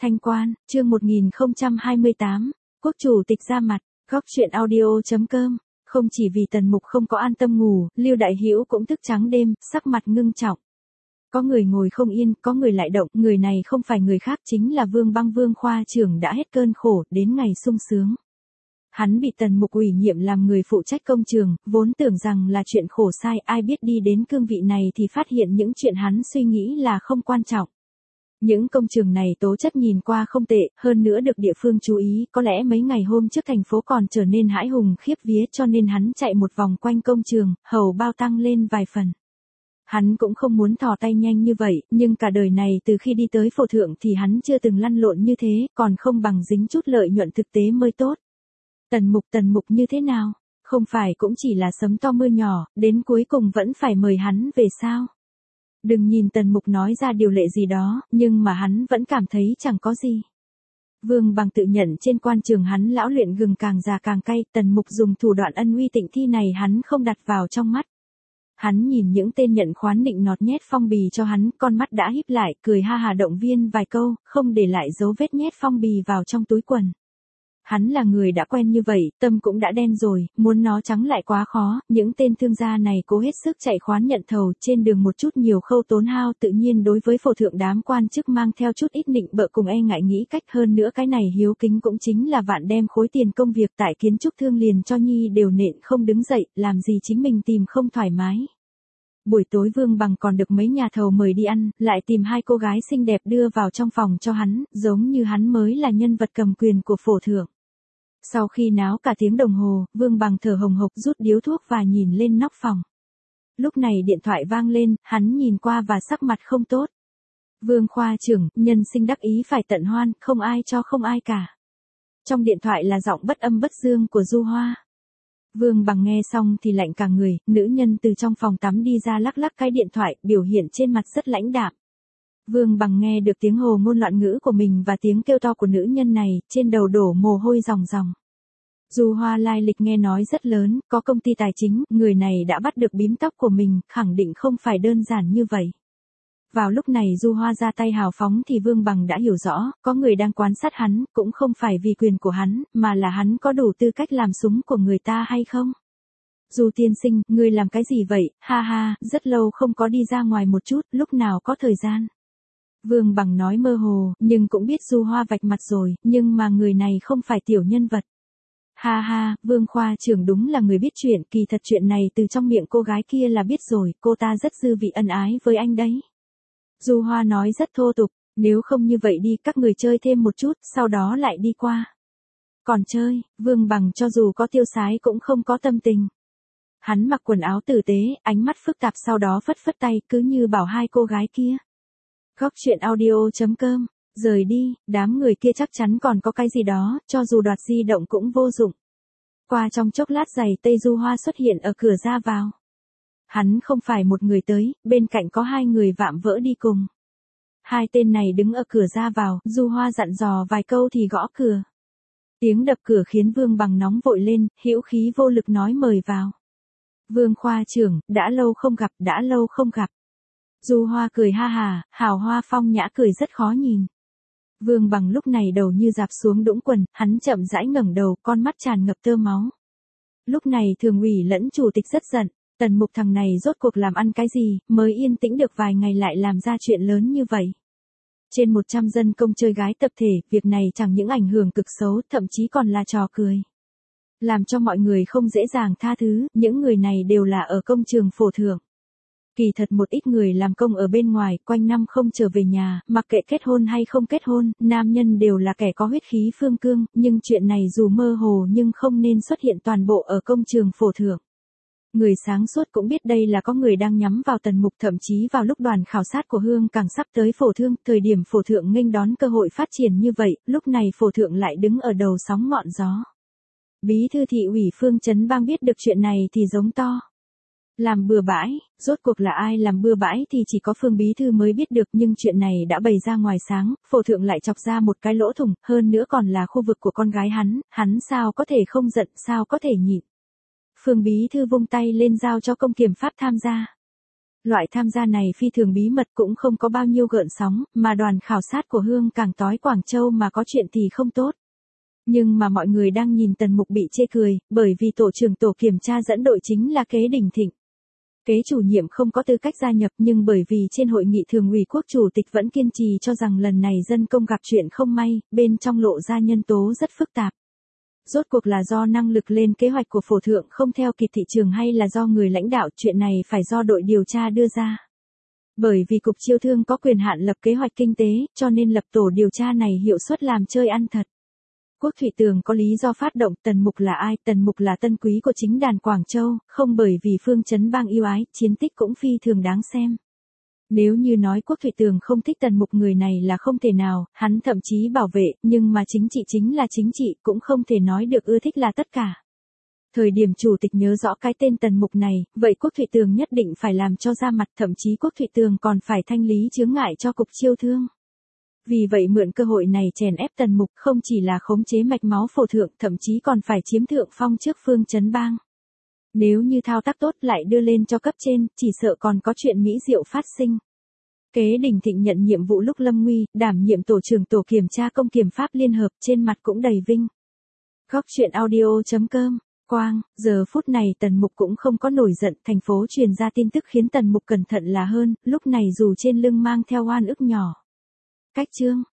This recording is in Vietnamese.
Thanh Quan, chương 1028, Quốc chủ tịch ra mặt, góc chuyện audio.com. Không chỉ vì Tần Mục không có an tâm ngủ, Lưu Đại Hữu cũng thức trắng đêm, sắc mặt ngưng trọng. Có người ngồi không yên, có người lại động, người này không phải người khác chính là Vương Băng Vương khoa trưởng đã hết cơn khổ, đến ngày sung sướng. Hắn bị Tần Mục ủy nhiệm làm người phụ trách công trường, vốn tưởng rằng là chuyện khổ sai, ai biết đi đến cương vị này thì phát hiện những chuyện hắn suy nghĩ là không quan trọng. Những công trường này tố chất nhìn qua không tệ, hơn nữa được địa phương chú ý, có lẽ mấy ngày hôm trước thành phố còn trở nên hãi hùng khiếp vía cho nên hắn chạy một vòng quanh công trường, hầu bao tăng lên vài phần. Hắn cũng không muốn thò tay nhanh như vậy, nhưng cả đời này từ khi đi tới phổ thượng thì hắn chưa từng lăn lộn như thế, còn không bằng dính chút lợi nhuận thực tế mới tốt. Tần Mục như thế nào? Không phải cũng chỉ là sấm to mưa nhỏ, đến cuối cùng vẫn phải mời hắn về sao? Đừng nhìn Tần Mục nói ra điều lệ gì đó, nhưng mà hắn vẫn cảm thấy chẳng có gì. Vương Bằng tự nhận trên quan trường hắn lão luyện gừng càng già càng cay, Tần Mục dùng thủ đoạn ân uy tịnh thi này hắn không đặt vào trong mắt. Hắn nhìn những tên nhận khoán nịnh nọt nhét phong bì cho hắn, con mắt đã híp lại, cười ha hà động viên vài câu, không để lại dấu vết nhét phong bì vào trong túi quần. Hắn là người đã quen như vậy, tâm cũng đã đen rồi, muốn nó trắng lại quá khó, những tên thương gia này cố hết sức chạy khoán nhận thầu, trên đường một chút nhiều khâu tốn hao, tự nhiên đối với phổ thượng đám quan chức mang theo chút ít nịnh bợ cùng e ngại nghĩ cách, hơn nữa cái này hiếu kính cũng chính là vạn đem khối tiền công việc tại kiến trúc thương liền cho nhi đều nện không đứng dậy, làm gì chính mình tìm không thoải mái. Buổi tối Vương Bằng còn được mấy nhà thầu mời đi ăn, lại tìm hai cô gái xinh đẹp đưa vào trong phòng cho hắn, giống như hắn mới là nhân vật cầm quyền của phổ thượng. Sau khi náo cả tiếng đồng hồ, Vương Bằng thở hồng hộc rút điếu thuốc và nhìn lên nóc phòng. Lúc này điện thoại vang lên, hắn nhìn qua và sắc mặt không tốt. Vương khoa trưởng, nhân sinh đắc ý phải tận hoan, không ai cho không ai cả. Trong điện thoại là giọng bất âm bất dương của Du Hoa. Vương Bằng nghe xong thì lạnh cả người, nữ nhân từ trong phòng tắm đi ra lắc lắc cái điện thoại, biểu hiện trên mặt rất lãnh đạm. Vương Bằng nghe được tiếng hồ ngôn loạn ngữ của mình và tiếng kêu to của nữ nhân này, trên đầu đổ mồ hôi ròng ròng. Du Hoa lai lịch nghe nói rất lớn, có công ty tài chính, người này đã bắt được bím tóc của mình, khẳng định không phải đơn giản như vậy. Vào lúc này Du Hoa ra tay hào phóng thì Vương Bằng đã hiểu rõ, có người đang quan sát hắn, cũng không phải vì quyền của hắn, mà là hắn có đủ tư cách làm súng của người ta hay không. Du tiên sinh, ngươi làm cái gì vậy, ha ha, rất lâu không có đi ra ngoài một chút, lúc nào có thời gian. Vương Bằng nói mơ hồ, nhưng cũng biết Du Hoa vạch mặt rồi, nhưng mà người này không phải tiểu nhân vật. Ha ha, Vương khoa trưởng đúng là người biết chuyện, kỳ thật chuyện này từ trong miệng cô gái kia là biết rồi, cô ta rất dư vị ân ái với anh đấy. Du Hoa nói rất thô tục, nếu không như vậy đi, các người chơi thêm một chút, sau đó lại đi qua. Còn chơi, Vương Bằng cho dù có tiêu sái cũng không có tâm tình. Hắn mặc quần áo tử tế, ánh mắt phức tạp sau đó phất phất tay, cứ như bảo hai cô gái kia. Góc chuyện audio.com, rời đi, đám người kia chắc chắn còn có cái gì đó, cho dù đoạt di động cũng vô dụng. Qua trong chốc lát giày Tây Du Hoa xuất hiện ở cửa ra vào. Hắn không phải một người tới, bên cạnh có hai người vạm vỡ đi cùng. Hai tên này đứng ở cửa ra vào, Du Hoa dặn dò vài câu thì gõ cửa. Tiếng đập cửa khiến Vương Bằng nóng vội lên, hữu khí vô lực nói mời vào. Vương khoa trưởng, đã lâu không gặp. Du Hoa cười ha hà, hào hoa phong nhã cười rất khó nhìn. Vương Bằng lúc này đầu như dạp xuống đũng quần, hắn chậm rãi ngẩng đầu, con mắt tràn ngập tơ máu. Lúc này thường ủy lẫn chủ tịch rất giận, Tần Mục thằng này rốt cuộc làm ăn cái gì, mới yên tĩnh được vài ngày lại làm ra chuyện lớn như vậy. Trên 100 dân công chơi gái tập thể, việc này chẳng những ảnh hưởng cực xấu, thậm chí còn là trò cười. Làm cho mọi người không dễ dàng tha thứ, những người này đều là ở công trường phổ thượng. Kỳ thật một ít người làm công ở bên ngoài, quanh năm không trở về nhà, mặc kệ kết hôn hay không kết hôn, nam nhân đều là kẻ có huyết khí phương cương, nhưng chuyện này dù mơ hồ nhưng không nên xuất hiện toàn bộ ở công trường phổ thượng. Người sáng suốt cũng biết đây là có người đang nhắm vào Tần Mục, thậm chí vào lúc đoàn khảo sát của Hương càng sắp tới phổ thương, thời điểm phổ thượng nghênh đón cơ hội phát triển như vậy, lúc này phổ thượng lại đứng ở đầu sóng ngọn gió. Bí thư thị ủy Phương Chấn Bang biết được chuyện này thì giống to. Làm bừa bãi, rốt cuộc là ai làm bừa bãi thì chỉ có Phương bí thư mới biết được, nhưng chuyện này đã bày ra ngoài sáng, phổ thượng lại chọc ra một cái lỗ thủng, hơn nữa còn là khu vực của con gái hắn sao có thể không giận, sao có thể nhịn. Phương bí thư vung tay lên giao cho công kiểm pháp tham gia. Loại tham gia này phi thường bí mật cũng không có bao nhiêu gợn sóng, mà đoàn khảo sát của Hương Cảng Tói Quảng Châu mà có chuyện thì không tốt. Nhưng mà mọi người đang nhìn Tần Mục bị chê cười, bởi vì tổ trưởng tổ kiểm tra dẫn đội chính là Kế Đình Thịnh. Kế chủ nhiệm không có tư cách gia nhập nhưng bởi vì trên hội nghị thường ủy quốc chủ tịch vẫn kiên trì cho rằng lần này dân công gặp chuyện không may, bên trong lộ ra nhân tố rất phức tạp. Rốt cuộc là do năng lực lên kế hoạch của phổ thượng không theo kịp thị trường hay là do người lãnh đạo, chuyện này phải do đội điều tra đưa ra. Bởi vì Cục Chiêu thương có quyền hạn lập kế hoạch kinh tế, cho nên lập tổ điều tra này hiệu suất làm chơi ăn thật. Quốc Thụy Tường có lý do phát động. Tần Mục là ai? Tần Mục là tân quý của chính đàn Quảng Châu, không bởi vì Phương Chấn Bang yêu ái, chiến tích cũng phi thường đáng xem. Nếu như nói Quốc Thụy Tường không thích Tần Mục, người này là không thể nào, hắn thậm chí bảo vệ, nhưng mà chính trị chính là chính trị, cũng không thể nói được ưa thích là tất cả. Thời điểm chủ tịch nhớ rõ cái tên Tần Mục này, vậy Quốc Thụy Tường nhất định phải làm cho ra mặt, thậm chí Quốc Thụy Tường còn phải thanh lý chướng ngại cho Cục Chiêu thương. Vì vậy mượn cơ hội này chèn ép Tần Mục, không chỉ là khống chế mạch máu phổ thượng, thậm chí còn phải chiếm thượng phong trước Phương Chấn Bang. Nếu như thao tác tốt lại đưa lên cho cấp trên, chỉ sợ còn có chuyện mỹ diệu phát sinh. Kế Đình Thịnh nhận nhiệm vụ lúc lâm nguy, đảm nhiệm tổ trưởng tổ kiểm tra công kiểm pháp liên hợp, trên mặt cũng đầy vinh. Góc truyện audio.com Quang, giờ phút này Tần Mục cũng không có nổi giận, thành phố truyền ra tin tức khiến Tần Mục cẩn thận là hơn, lúc này dù trên lưng mang theo oan ức nhỏ. Cách chương